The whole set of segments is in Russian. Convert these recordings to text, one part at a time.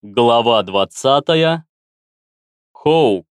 Глава 20. Хоук.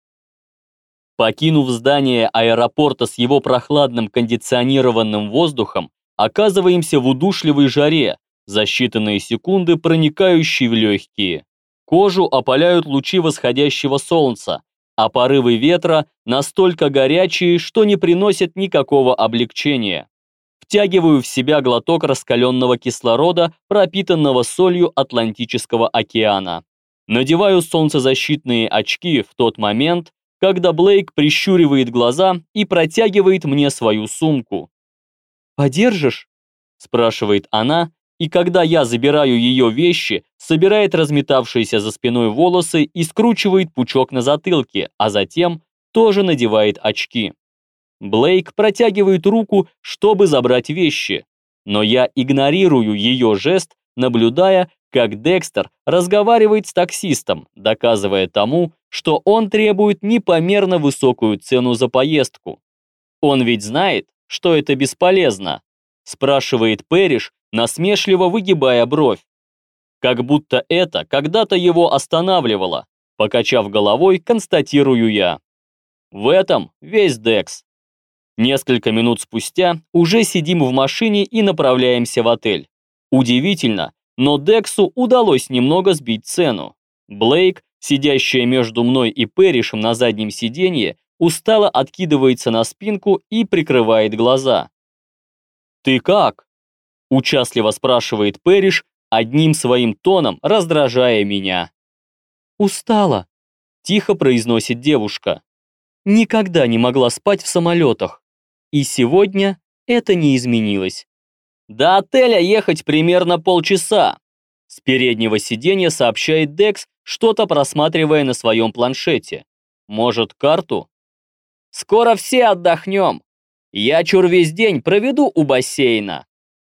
Покинув здание аэропорта с его прохладным кондиционированным воздухом, оказываемся в удушливой жаре, за считанные секунды проникающей в легкие. Кожу опаляют лучи восходящего солнца, а порывы ветра настолько горячие, что не приносят никакого облегчения. Втягиваю в себя глоток раскаленного кислорода, пропитанного солью Атлантического океана. Надеваю солнцезащитные очки в тот момент, когда Блейк прищуривает глаза и протягивает мне свою сумку. «Подержишь?» – спрашивает она, и когда я забираю ее вещи, собирает разметавшиеся за спиной волосы и скручивает пучок на затылке, а затем тоже надевает очки. Блейк протягивает руку, чтобы забрать вещи, но я игнорирую ее жест, наблюдая, как Декстер разговаривает с таксистом, доказывая тому, что он требует непомерно высокую цену за поездку. «Он ведь знает, что это бесполезно?» – спрашивает Пэриш, насмешливо выгибая бровь. Как будто это когда-то его останавливало, покачав головой, констатирую я. В этом весь Декс. Несколько минут спустя уже сидим в машине и направляемся в отель. Удивительно, но Дексу удалось немного сбить цену. Блейк, сидящая между мной и Пэришем на заднем сиденье, устало откидывается на спинку и прикрывает глаза. «Ты как?» – участливо спрашивает Пэриш, одним своим тоном раздражая меня. «Устала», – тихо произносит девушка. «Никогда не могла спать в самолетах. И сегодня это не изменилось. До отеля ехать примерно полчаса. С переднего сиденья сообщает Декс, что-то просматривая на своем планшете. Может, карту? Скоро все отдохнем. Я чур весь день проведу у бассейна.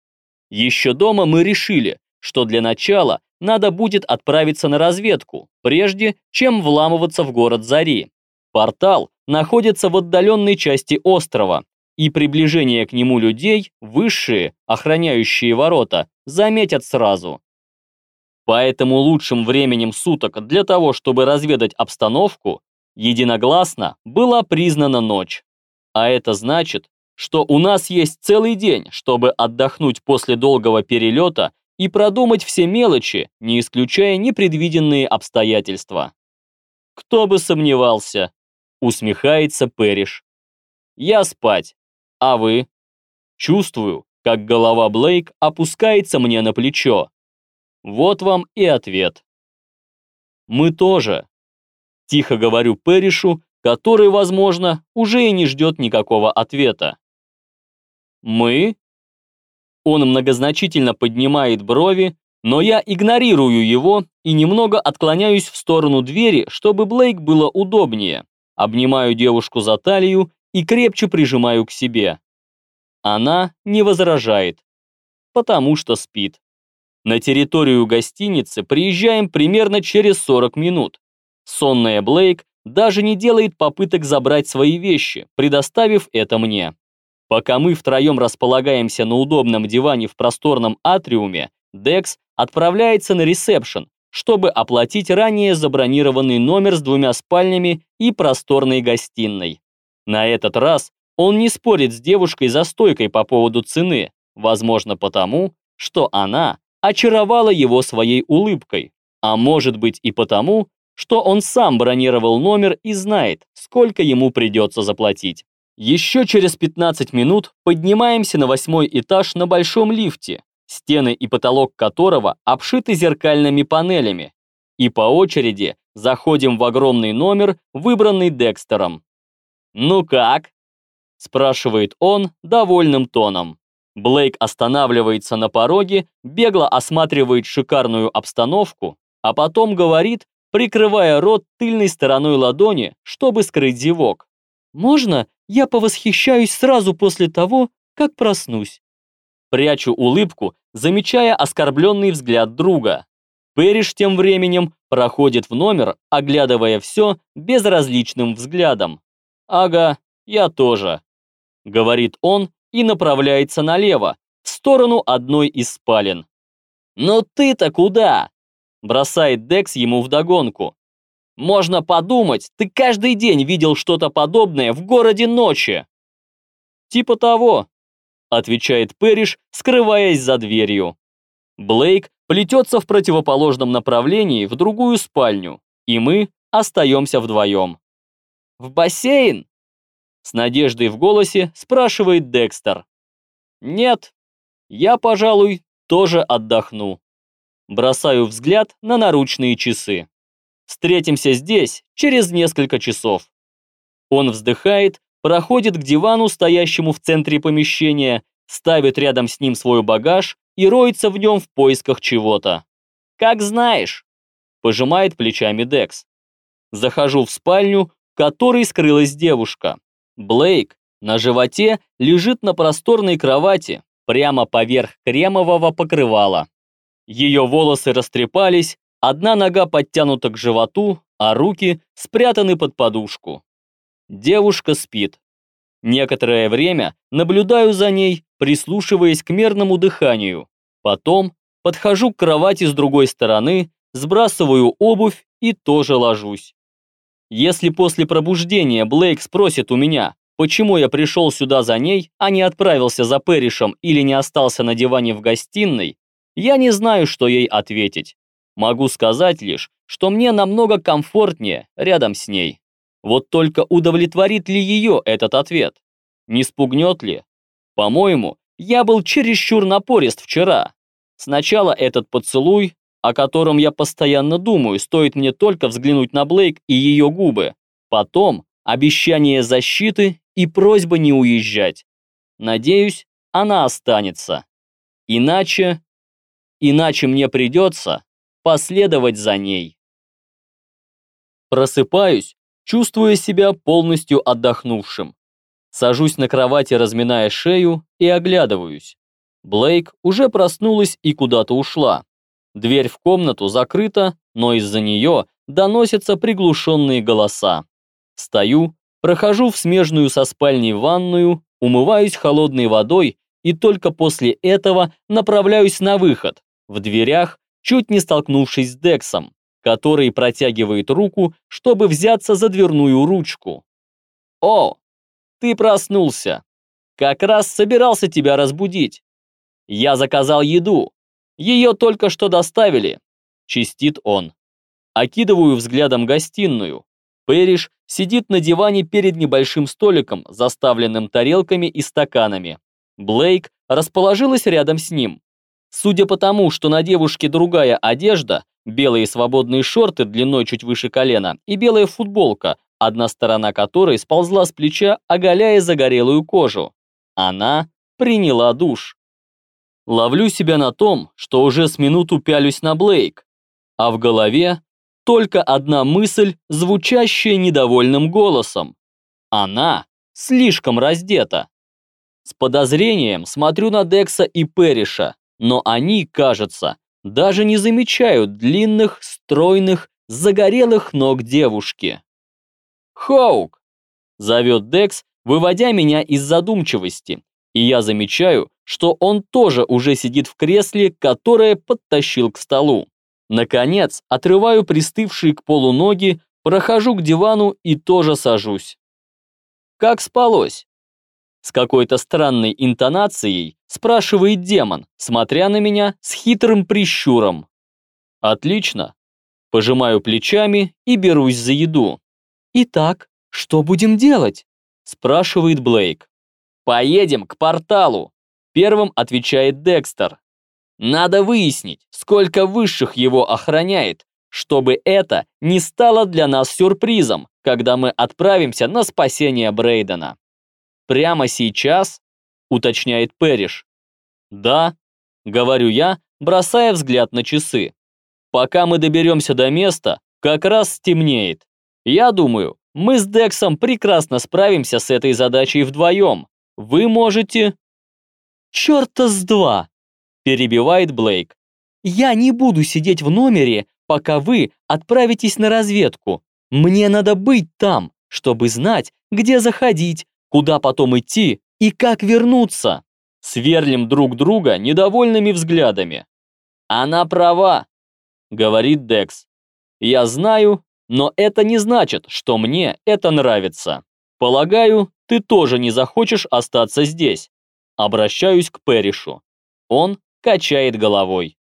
Еще дома мы решили, что для начала надо будет отправиться на разведку, прежде чем вламываться в город Зари. Портал находится в отдаленной части острова, и приближение к нему людей, высшие, охраняющие ворота, заметят сразу. Поэтому лучшим временем суток для того, чтобы разведать обстановку, единогласно была признана ночь. А это значит, что у нас есть целый день, чтобы отдохнуть после долгого перелета и продумать все мелочи, не исключая непредвиденные обстоятельства. Кто бы сомневался, усмехается Пэриш. Я спать. А вы? Чувствую, как голова Блейк опускается мне на плечо. Вот вам и ответ. Мы тоже. Тихо говорю Пэришу, который, возможно, уже и не ждет никакого ответа. Мы? Он многозначительно поднимает брови, но я игнорирую его и немного отклоняюсь в сторону двери, чтобы Блейк было удобнее. Обнимаю девушку за талию и крепче прижимаю к себе. Она не возражает, потому что спит. На территорию гостиницы приезжаем примерно через 40 минут. Сонная Блейк даже не делает попыток забрать свои вещи, предоставив это мне. Пока мы втроем располагаемся на удобном диване в просторном атриуме, Декс отправляется на ресепшн, чтобы оплатить ранее забронированный номер с 2 спальнями и просторной гостиной. На этот раз он не спорит с девушкой за стойкой по поводу цены, возможно потому, что она очаровала его своей улыбкой, а может быть и потому, что он сам бронировал номер и знает, сколько ему придется заплатить. Еще через 15 минут поднимаемся на 8-й этаж на большом лифте, стены и потолок которого обшиты зеркальными панелями, и по очереди заходим в огромный номер, выбранный Декстером. «Ну как?» – спрашивает он довольным тоном. Блейк останавливается на пороге, бегло осматривает шикарную обстановку, а потом говорит, прикрывая рот тыльной стороной ладони, чтобы скрыть зевок. «Можно я повосхищаюсь сразу после того, как проснусь?» Прячу улыбку, замечая оскорбленный взгляд друга. Пэриш тем временем проходит в номер, оглядывая все безразличным взглядом. «Ага, я тоже», — говорит он и направляется налево, в сторону одной из спален. «Но ты-то куда?» Бросает Декс ему вдогонку. Можно подумать, ты каждый день видел что-то подобное в городе ночи. Типа того, отвечает Пэриш, скрываясь за дверью. Блейк плетется в противоположном направлении в другую спальню, и мы остаемся вдвоем. «В бассейн?» С надеждой в голосе спрашивает Декстер. «Нет, я, пожалуй, тоже отдохну». Бросаю взгляд на наручные часы. Встретимся здесь через несколько часов. Он вздыхает, проходит к дивану, стоящему в центре помещения, ставит рядом с ним свой багаж и роется в нем в поисках чего-то. «Как знаешь», – пожимает плечами Декс. Захожу в спальню, в которой скрылась девушка. Блейк на животе лежит на просторной кровати, прямо поверх кремового покрывала. Ее волосы растрепались, одна нога подтянута к животу, а руки спрятаны под подушку. Девушка спит. Некоторое время наблюдаю за ней, прислушиваясь к мерному дыханию. Потом подхожу к кровати с другой стороны, сбрасываю обувь и тоже ложусь. Если после пробуждения Блейк спросит у меня, почему я пришел сюда за ней, а не отправился за Пэришем или не остался на диване в гостиной, я не знаю, что ей ответить. Могу сказать лишь, что мне намного комфортнее рядом с ней. Вот только удовлетворит ли ее этот ответ? Не спугнет ли? По-моему, я был чересчур напорист вчера. Сначала этот поцелуй, о котором я постоянно думаю, стоит мне только взглянуть на Блейк и ее губы. Потом обещание защиты и просьба не уезжать. Надеюсь, она останется. Иначе мне придется последовать за ней. Просыпаюсь, чувствуя себя полностью отдохнувшим. Сажусь на кровати, разминая шею, и оглядываюсь. Блейк уже проснулась и куда-то ушла. Дверь в комнату закрыта, но из-за нее доносятся приглушенные голоса. Встаю, прохожу в смежную со спальней ванную, умываюсь холодной водой и только после этого направляюсь на выход, в дверях, чуть не столкнувшись с Дексом, который протягивает руку, чтобы взяться за дверную ручку. «О, ты проснулся! Как раз собирался тебя разбудить. Я заказал еду. Ее только что доставили», – чистит он. Окидываю взглядом гостиную. Пэриш сидит на диване перед небольшим столиком, заставленным тарелками и стаканами. Блейк расположилась рядом с ним. Судя по тому, что на девушке другая одежда, белые свободные шорты длиной чуть выше колена и белая футболка, одна сторона которой сползла с плеча, оголяя загорелую кожу. Она приняла душ. Ловлю себя на том, что уже с минуту пялюсь на Блейк, а в голове только одна мысль, звучащая недовольным голосом. Она слишком раздета. С подозрением смотрю на Декса и Пэриша, но они, кажется, даже не замечают длинных, стройных, загорелых ног девушки. «Хоук!» – зовет Декс, выводя меня из задумчивости, и я замечаю, что он тоже уже сидит в кресле, которое подтащил к столу. Наконец, отрываю пристывшие к полу ноги, прохожу к дивану и тоже сажусь. «Как спалось?» С какой-то странной интонацией спрашивает демон, смотря на меня с хитрым прищуром. «Отлично». Пожимаю плечами и берусь за еду. «Итак, что будем делать?» спрашивает Блейк. «Поедем к порталу», первым отвечает Декстер. «Надо выяснить, сколько высших его охраняет, чтобы это не стало для нас сюрпризом, когда мы отправимся на спасение Брейдена». «Прямо сейчас?» уточняет Пэриш. «Да», говорю я, бросая взгляд на часы. «Пока мы доберемся до места, как раз стемнеет. Я думаю, мы с Дексом прекрасно справимся с этой задачей вдвоем. Вы можете...» «Чёрта с два!» перебивает Блейк. «Я не буду сидеть в номере, пока вы отправитесь на разведку. Мне надо быть там, чтобы знать, где заходить, куда потом идти и как вернуться». Сверлим друг друга недовольными взглядами. «Она права», говорит Декс. Я знаю, но это не значит, что мне это нравится. Полагаю, ты тоже не захочешь остаться здесь. Обращаюсь к Пэришу. Он качает головой.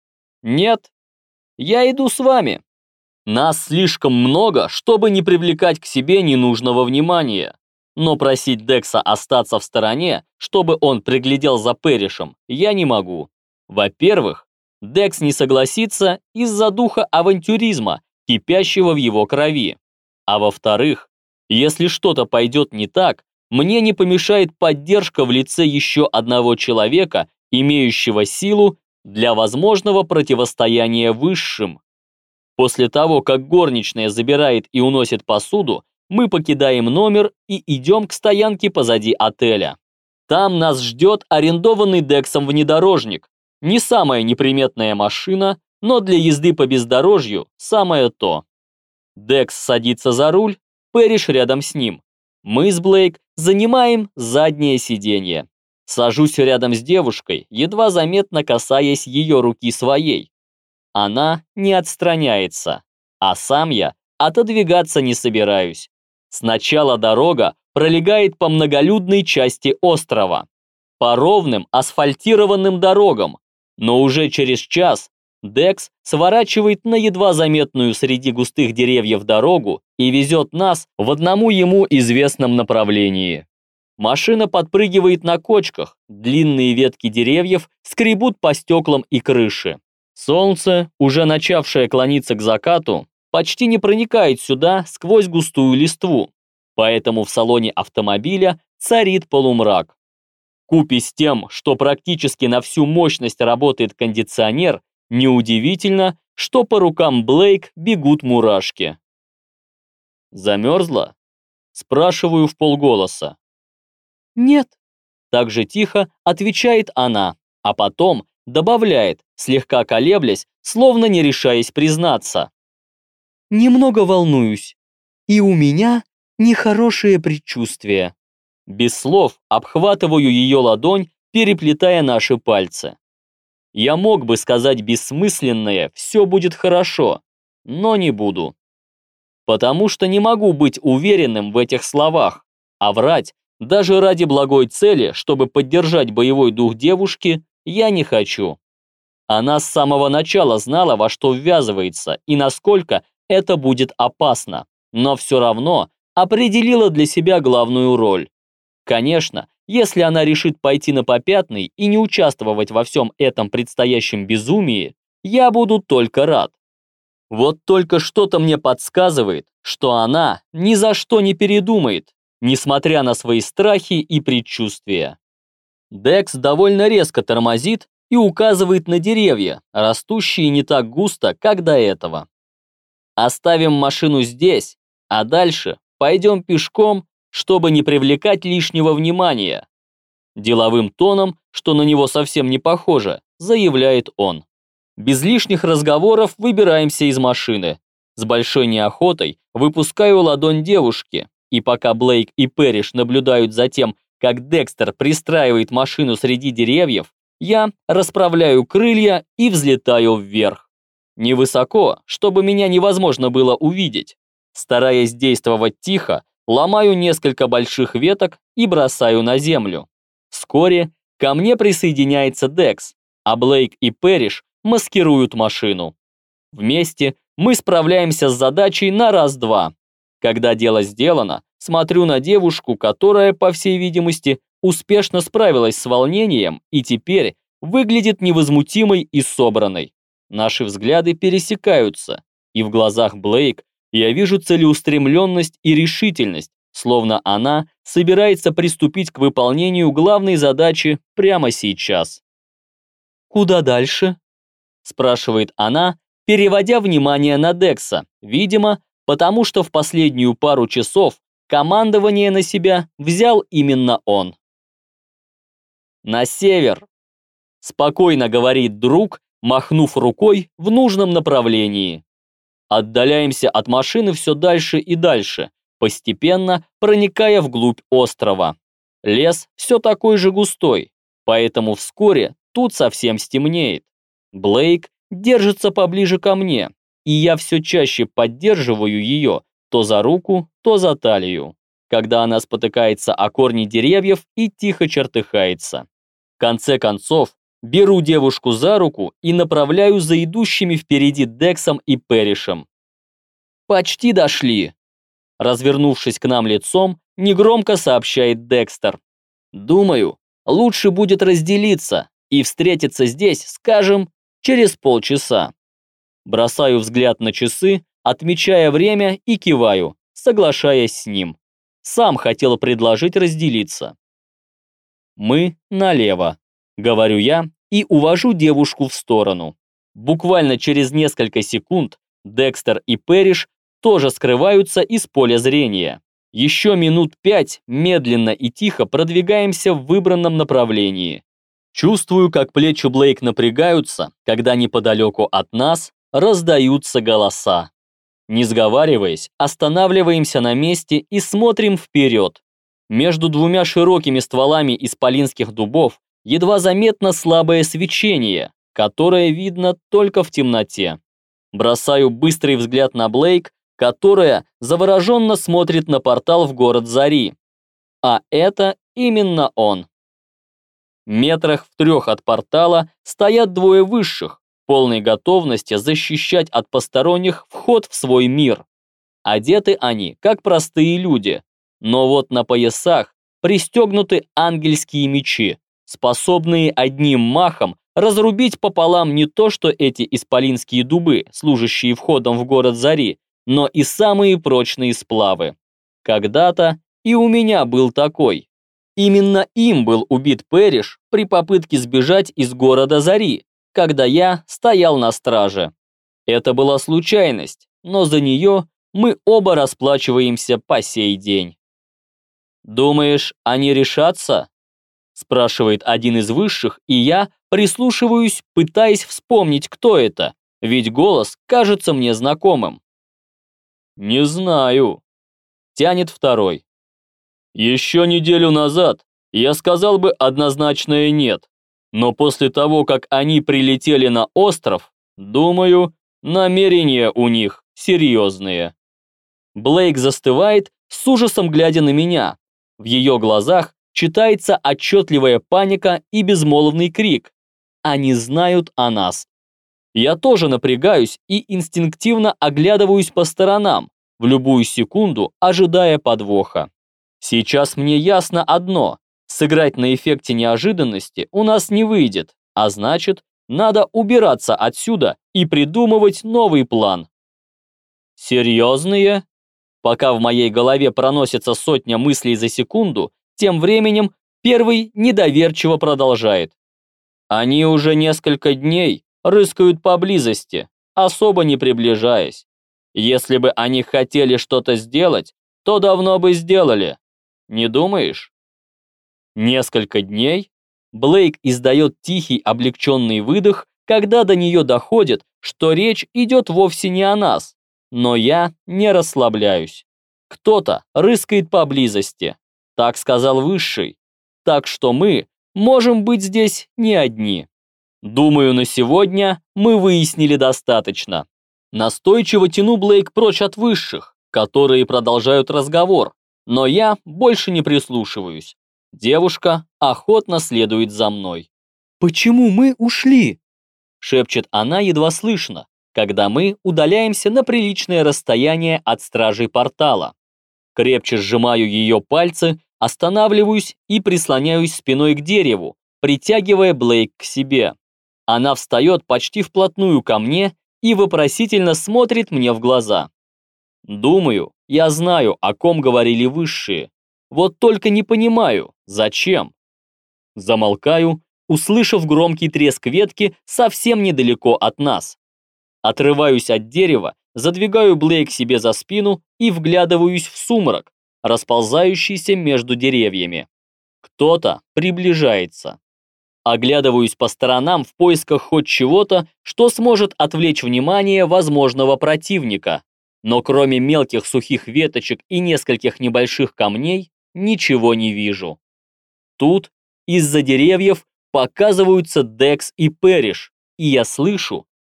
Нет, я иду с вами. Нас слишком много, чтобы не привлекать к себе ненужного внимания. Но просить Декса остаться в стороне, чтобы он приглядел за Пэришем, я не могу. Во-первых, Декс не согласится из-за духа авантюризма, кипящего в его крови. А во-вторых, если что-то пойдет не так, мне не помешает поддержка в лице еще одного человека, имеющего силу для возможного противостояния высшим. После того, как горничная забирает и уносит посуду, мы покидаем номер и идем к стоянке позади отеля. Там нас ждет арендованный Дексом внедорожник. Не самая неприметная машина, но для езды по бездорожью самое то. Декс садится за руль, Пэриш рядом с ним. Мы с Блейк занимаем заднее сиденье. Сажусь рядом с девушкой, едва заметно касаясь ее руки своей. Она не отстраняется, а сам я отодвигаться не собираюсь. Сначала дорога пролегает по многолюдной части острова, по ровным асфальтированным дорогам, но уже через час Декс сворачивает на едва заметную среди густых деревьев дорогу и везет нас в одному ему известном направлении. Машина подпрыгивает на кочках, длинные ветки деревьев скребут по стеклам и крыше. Солнце, уже начавшее клониться к закату, почти не проникает сюда сквозь густую листву, поэтому в салоне автомобиля царит полумрак. Вкупе с тем, что практически на всю мощность работает кондиционер, неудивительно, что по рукам Блейк бегут мурашки. «Замерзла?» – спрашиваю вполголоса. «Нет», – так же тихо отвечает она, а потом добавляет, слегка колеблясь, словно не решаясь признаться. «Немного волнуюсь, и у меня нехорошее предчувствие». Без слов обхватываю ее ладонь, переплетая наши пальцы. Я мог бы сказать бессмысленное «все будет хорошо», но не буду. Потому что не могу быть уверенным в этих словах, а врать даже ради благой цели, чтобы поддержать боевой дух девушки, я не хочу. Она с самого начала знала, во что ввязывается и насколько это будет опасно, но все равно определила для себя главную роль. Конечно, если она решит пойти на попятный и не участвовать во всем этом предстоящем безумии, я буду только рад. Вот только что-то мне подсказывает, что она ни за что не передумает, несмотря на свои страхи и предчувствия. Декс довольно резко тормозит и указывает на деревья, растущие не так густо, как до этого. Оставим машину здесь, а дальше пойдем пешком, чтобы не привлекать лишнего внимания. Деловым тоном, что на него совсем не похоже, заявляет он. Без лишних разговоров выбираемся из машины. С большой неохотой выпускаю ладонь девушки, и пока Блейк и Пэриш наблюдают за тем, как Декстер пристраивает машину среди деревьев, я расправляю крылья и взлетаю вверх. Невысоко, чтобы меня невозможно было увидеть. Стараясь действовать тихо, ломаю несколько больших веток и бросаю на землю. Вскоре ко мне присоединяется Декс, а Блейк и Пэриш маскируют машину. Вместе мы справляемся с задачей на раз-два. Когда дело сделано, смотрю на девушку, которая, по всей видимости, успешно справилась с волнением и теперь выглядит невозмутимой и собранной. Наши взгляды пересекаются, и в глазах Блейк я вижу целеустремленность и решительность, словно она собирается приступить к выполнению главной задачи прямо сейчас. «Куда дальше?» – спрашивает она, переводя внимание на Декса, видимо, потому что в последнюю пару часов командование на себя взял именно он. «На север», – спокойно говорит друг, махнув рукой в нужном направлении. Отдаляемся от машины все дальше и дальше, постепенно проникая вглубь острова. Лес все такой же густой, поэтому вскоре тут совсем стемнеет. Блейк держится поближе ко мне, и я все чаще поддерживаю ее то за руку, то за талию, когда она спотыкается о корни деревьев и тихо чертыхается. В конце концов, беру девушку за руку и направляю за идущими впереди Дексом и Пэришем. «Почти дошли!» Развернувшись к нам лицом, негромко сообщает Декстер. «Думаю, лучше будет разделиться и встретиться здесь, скажем, через полчаса». Бросаю взгляд на часы, отмечая время и киваю, соглашаясь с ним. Сам хотел предложить разделиться. «Мы налево», — говорю я и увожу девушку в сторону. Буквально через несколько секунд Декстер и Пэриш тоже скрываются из поля зрения. Еще минут 5 медленно и тихо продвигаемся в выбранном направлении. Чувствую, как плечи Блейк напрягаются, когда неподалеку от нас раздаются голоса. Не сговариваясь, останавливаемся на месте и смотрим вперед. Между двумя широкими стволами исполинских дубов едва заметно слабое свечение, которое видно только в темноте. Бросаю быстрый взгляд на Блейк, которая завороженно смотрит на портал в город Зари. А это именно он. Метрах в 3 от портала стоят двое высших, в полной готовности защищать от посторонних вход в свой мир. Одеты они, как простые люди, но вот на поясах пристегнуты ангельские мечи, способные одним махом разрубить пополам не то что эти исполинские дубы, служащие входом в город Зари, но и самые прочные сплавы. Когда-то и у меня был такой. Именно им был убит Пэриш при попытке сбежать из города Зари, когда я стоял на страже. Это была случайность, но за нее мы оба расплачиваемся по сей день. «Думаешь, они решатся?» – спрашивает один из высших, и я прислушиваюсь, пытаясь вспомнить, кто это, ведь голос кажется мне знакомым. «Не знаю», – тянет второй. «Еще неделю назад я сказал бы однозначное «нет», но после того, как они прилетели на остров, думаю, намерения у них серьезные». Блейк застывает, с ужасом глядя на меня. В ее глазах читается отчетливая паника и безмолвный крик. Они знают о нас. Я тоже напрягаюсь и инстинктивно оглядываюсь по сторонам, в любую секунду ожидая подвоха. Сейчас мне ясно одно: сыграть на эффекте неожиданности у нас не выйдет, а значит, надо убираться отсюда и придумывать новый план. Серьезные? Пока в моей голове проносится сотня мыслей за секунду, тем временем первый недоверчиво продолжает. Они уже несколько дней рыскают поблизости, особо не приближаясь. Если бы они хотели что-то сделать, то давно бы сделали. Не думаешь? Несколько дней? Блейк издает тихий облегченный выдох, когда до нее доходит, что речь идет вовсе не о нас. Но я не расслабляюсь. Кто-то рыскает поблизости, так сказал Высший. Так что мы можем быть здесь не одни. Думаю, на сегодня мы выяснили достаточно. Настойчиво тяну Блейк прочь от Высших, которые продолжают разговор, но я больше не прислушиваюсь. Девушка охотно следует за мной. «Почему мы ушли?» – шепчет она едва слышно, когда мы удаляемся на приличное расстояние от стражей портала. Крепче сжимаю ее пальцы, останавливаюсь и прислоняюсь спиной к дереву, притягивая Блейк к себе. Она встает почти вплотную ко мне и вопросительно смотрит мне в глаза. Думаю, я знаю, о ком говорили Высшие. Вот только не понимаю, зачем. Замолкаю, услышав громкий треск ветки совсем недалеко от нас. Отрываюсь от дерева, задвигаю Блейк себе за спину и вглядываюсь в сумрак, расползающийся между деревьями. Кто-то приближается. Оглядываюсь по сторонам в поисках хоть чего-то, что сможет отвлечь внимание возможного противника. Но кроме мелких сухих веточек и нескольких небольших камней, ничего не вижу. Тут из-за деревьев показываются Декс и Пэриш, и я слышу,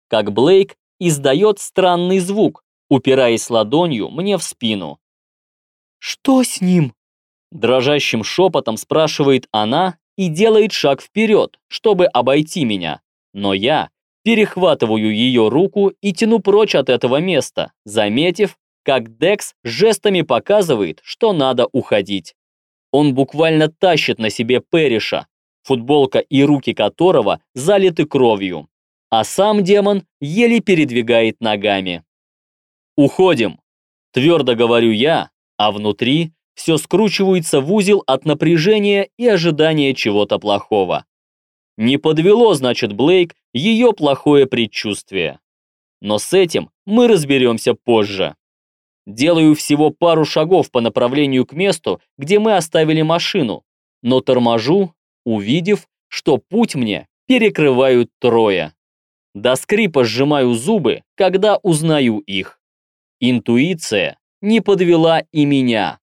как Блейк издает странный звук, упираясь ладонью мне в спину. «Что с ним?» Дрожащим шепотом спрашивает она и делает шаг вперед, чтобы обойти меня. Но я перехватываю ее руку и тяну прочь от этого места, заметив, как Декс жестами показывает, что надо уходить. Он буквально тащит на себе Перриша, футболка и руки которого залиты кровью, а сам демон еле передвигает ногами. «Уходим», – твердо говорю я, а внутри все скручивается в узел от напряжения и ожидания чего-то плохого. Не подвело, значит, Блейк ее плохое предчувствие. Но с этим мы разберемся позже. Делаю всего пару шагов по направлению к месту, где мы оставили машину, но торможу, увидев, что путь мне перекрывают трое. До скрипа сжимаю зубы, когда узнаю их. Интуиция не подвела и меня.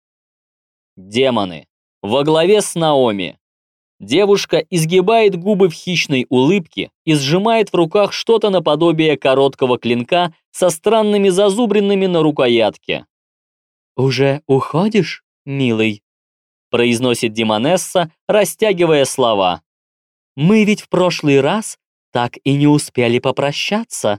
Демоны. Во главе с Наоми. Девушка изгибает губы в хищной улыбке и сжимает в руках что-то наподобие короткого клинка со странными зазубринами на рукоятке. «Уже уходишь, милый?» произносит демонесса, растягивая слова. «Мы ведь в прошлый раз так и не успели попрощаться».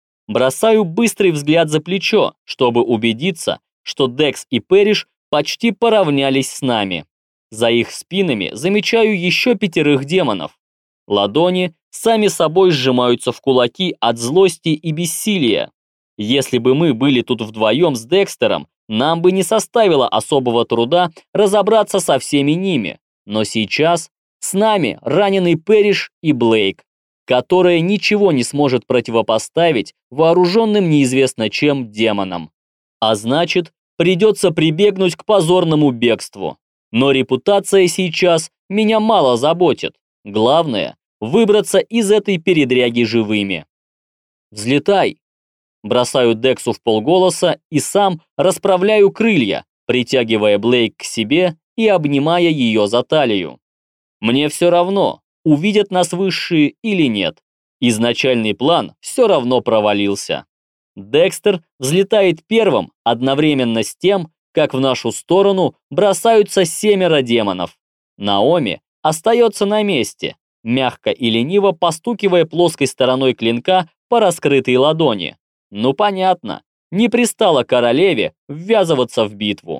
Бросаю быстрый взгляд за плечо, чтобы убедиться, что Декс и Перриш почти поравнялись с нами. За их спинами замечаю еще 5 демонов. Ладони сами собой сжимаются в кулаки от злости и бессилия. Если бы мы были тут вдвоем с Декстером, нам бы не составило особого труда разобраться со всеми ними. Но сейчас с нами раненый Перриш и Блейк, которая ничего не сможет противопоставить вооруженным неизвестно чем демонам. А значит, придется прибегнуть к позорному бегству. Но репутация сейчас меня мало заботит. Главное – выбраться из этой передряги живыми. «Взлетай!» Бросаю Дексу вполголоса и сам расправляю крылья, притягивая Блейк к себе и обнимая ее за талию. Мне все равно, увидят нас высшие или нет. Изначальный план все равно провалился. Декстер взлетает первым одновременно с тем, как в нашу сторону бросаются 7 демонов. Наоми остается на месте, мягко и лениво постукивая плоской стороной клинка по раскрытой ладони. Ну понятно, не пристало королеве ввязываться в битву.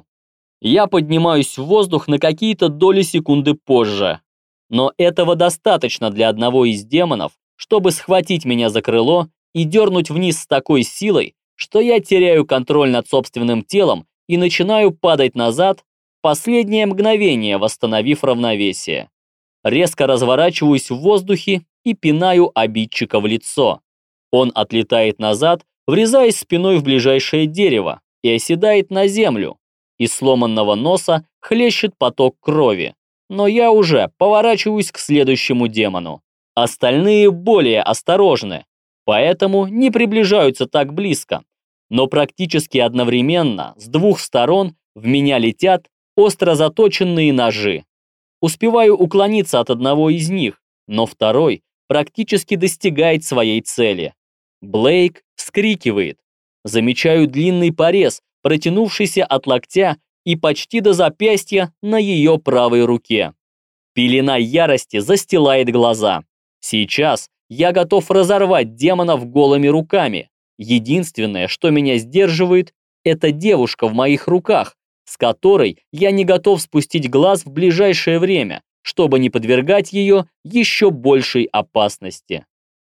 Я поднимаюсь в воздух на какие-то доли секунды позже. Но этого достаточно для одного из демонов, чтобы схватить меня за крыло и дернуть вниз с такой силой, что я теряю контроль над собственным телом и начинаю падать назад, в последнее мгновение восстановив равновесие. Резко разворачиваюсь в воздухе и пинаю обидчика в лицо. Он отлетает назад, врезаясь спиной в ближайшее дерево и оседает на землю. Из сломанного носа хлещет поток крови. Но я уже поворачиваюсь к следующему демону. Остальные более осторожны, поэтому не приближаются так близко. Но практически одновременно с 2 сторон в меня летят остро заточенные ножи. Успеваю уклониться от одного из них, но второй практически достигает своей цели. Блейк вскрикивает. Замечаю длинный порез, протянувшийся от локтя и почти до запястья на ее правой руке. Пелена ярости застилает глаза. Сейчас я готов разорвать демонов голыми руками. Единственное, что меня сдерживает, это девушка в моих руках, с которой я не готов спустить глаз в ближайшее время, чтобы не подвергать ее еще большей опасности.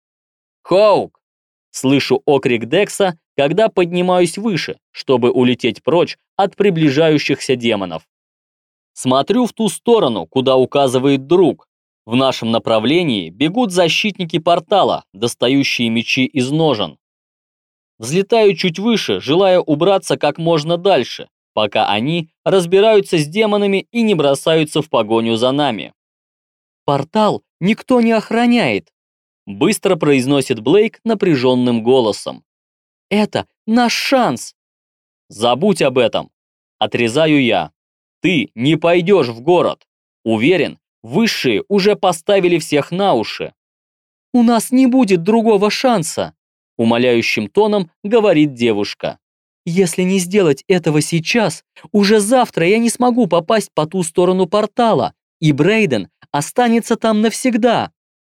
«Хоук!» Слышу окрик Декса, когда поднимаюсь выше, чтобы улететь прочь от приближающихся демонов. Смотрю в ту сторону, куда указывает друг. В нашем направлении бегут защитники портала, достающие мечи из ножен. Взлетаю чуть выше, желая убраться как можно дальше, пока они разбираются с демонами и не бросаются в погоню за нами. «Портал никто не охраняет», – быстро произносит Блейк напряженным голосом. «Это наш шанс!» «Забудь об этом!» – отрезаю я. «Ты не пойдешь в город. Уверен, высшие уже поставили всех на уши». «У нас не будет другого шанса», – умоляющим тоном говорит девушка. «Если не сделать этого сейчас, уже завтра я не смогу попасть по ту сторону портала, и Брейден останется там навсегда».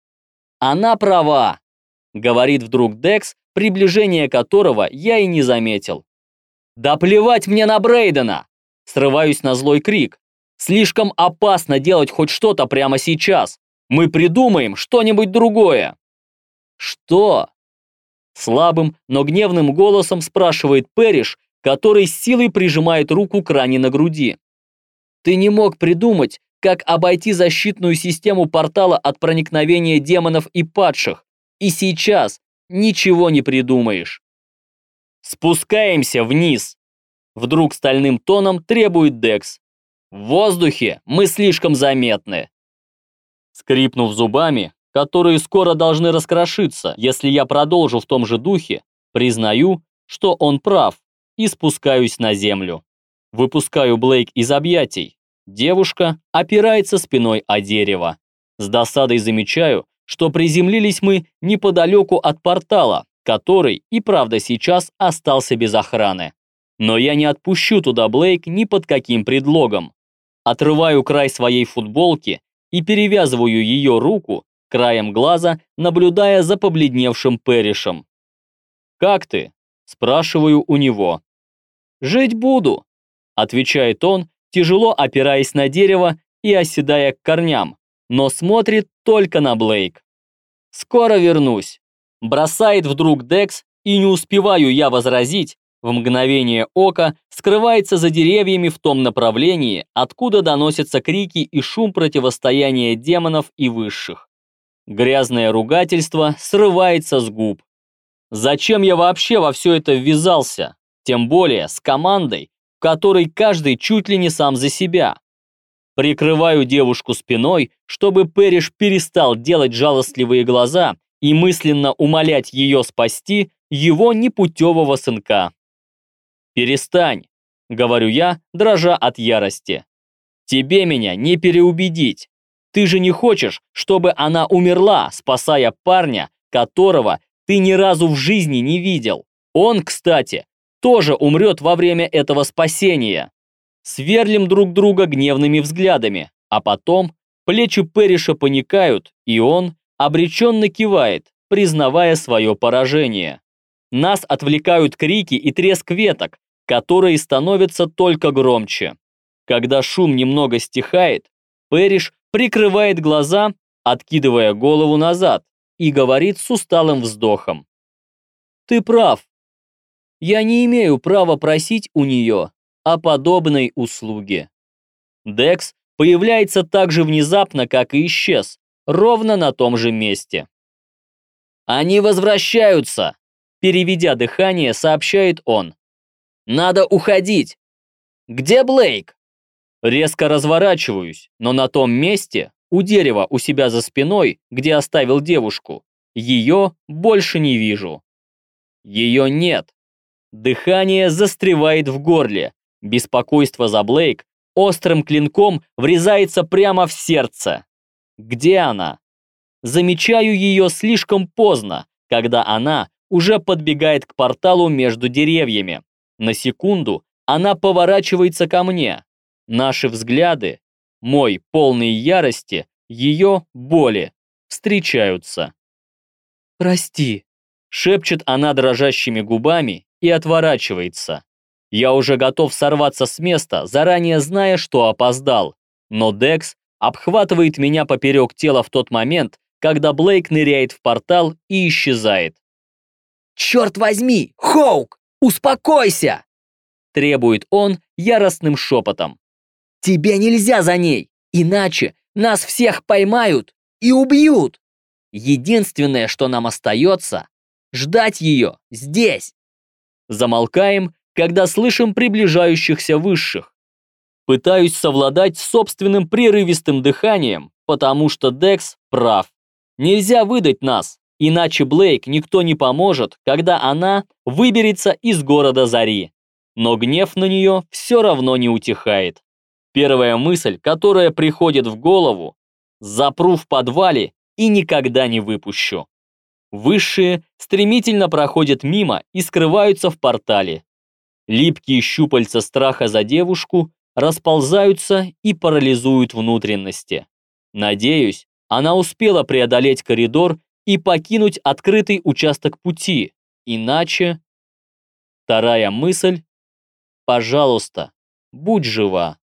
«Она права», – говорит вдруг Декс, приближение которого я и не заметил. «Да плевать мне на Брейдена!» – срываюсь на злой крик. «Слишком опасно делать хоть что-то прямо сейчас. Мы придумаем что-нибудь другое». «Что?» Слабым, но гневным голосом спрашивает Пэриш, который с силой прижимает руку к ране на груди. «Ты не мог придумать, как обойти защитную систему портала от проникновения демонов и падших, и сейчас ничего не придумаешь». «Спускаемся вниз!» Вдруг стальным тоном требует Декс. «В воздухе мы слишком заметны». Скрипнув зубами, которые скоро должны раскрошиться, если я продолжу в том же духе, признаю, что он прав, и спускаюсь на землю. Выпускаю Блейк из объятий. Девушка опирается спиной о дерево. С досадой замечаю, что приземлились мы неподалеку от портала, который и правда сейчас остался без охраны. Но я не отпущу туда Блейк ни под каким предлогом. Отрываю край своей футболки и перевязываю ее руку, краем глаза наблюдая за побледневшим Пэришем. «Как ты?» – спрашиваю у него. «Жить буду», – отвечает он, тяжело опираясь на дерево и оседая к корням, но смотрит только на Блейк. «Скоро вернусь», – бросает вдруг Декс, и не успеваю я возразить, в мгновение ока скрывается за деревьями в том направлении, откуда доносятся крики и шум противостояния демонов и высших. Грязное ругательство срывается с губ. Зачем я вообще во все это ввязался? Тем более с командой, в которой каждый чуть ли не сам за себя. Прикрываю девушку спиной, чтобы Пэриш перестал делать жалостливые глаза и мысленно умолять ее спасти его непутевого сынка. «Перестань», — говорю я, дрожа от ярости. «Тебе меня не переубедить. Ты же не хочешь, чтобы она умерла, спасая парня, которого ты ни разу в жизни не видел. Он, кстати, тоже умрет во время этого спасения». Сверлим друг друга гневными взглядами, а потом плечи Пэриша паникают, и он обреченно кивает, признавая свое поражение. Нас отвлекают крики и треск веток, которые становятся только громче. Когда шум немного стихает, Пэриш прикрывает глаза, откидывая голову назад, и говорит с усталым вздохом. «Ты прав. Я не имею права просить у нее о подобной услуге». Декс появляется так же внезапно, как и исчез, ровно на том же месте. «Они возвращаются!» Переведя дыхание, сообщает он. «Надо уходить!» «Где Блейк?» Резко разворачиваюсь, но на том месте, у дерева у себя за спиной, где оставил девушку, ее больше не вижу. Ее нет. Дыхание застревает в горле. Беспокойство за Блейк острым клинком врезается прямо в сердце. Где она? Замечаю ее слишком поздно, когда она уже подбегает к порталу между деревьями. На секунду она поворачивается ко мне. Наши взгляды, мой полный ярости, ее боли, встречаются. «Прости», — шепчет она дрожащими губами и отворачивается. Я уже готов сорваться с места, заранее зная, что опоздал. Но Декс обхватывает меня поперек тела в тот момент, когда Блейк ныряет в портал и исчезает. «Черт возьми, Хоук, успокойся!» требует он яростным шепотом. «Тебе нельзя за ней, иначе нас всех поймают и убьют. Единственное, что нам остается, ждать ее здесь». Замолкаем, когда слышим приближающихся высших. Пытаюсь совладать с собственным прерывистым дыханием, потому что Декс прав. Нельзя выдать нас, иначе Блейк никто не поможет, когда она выберется из города Зари. Но гнев на нее все равно не утихает. Первая мысль, которая приходит в голову: запру в подвале и никогда не выпущу. Высшие стремительно проходят мимо и скрываются в портале. Липкие щупальца страха за девушку расползаются и парализуют внутренности. Надеюсь, она успела преодолеть коридор и покинуть открытый участок пути, иначе... Вторая мысль. Пожалуйста, будь жива.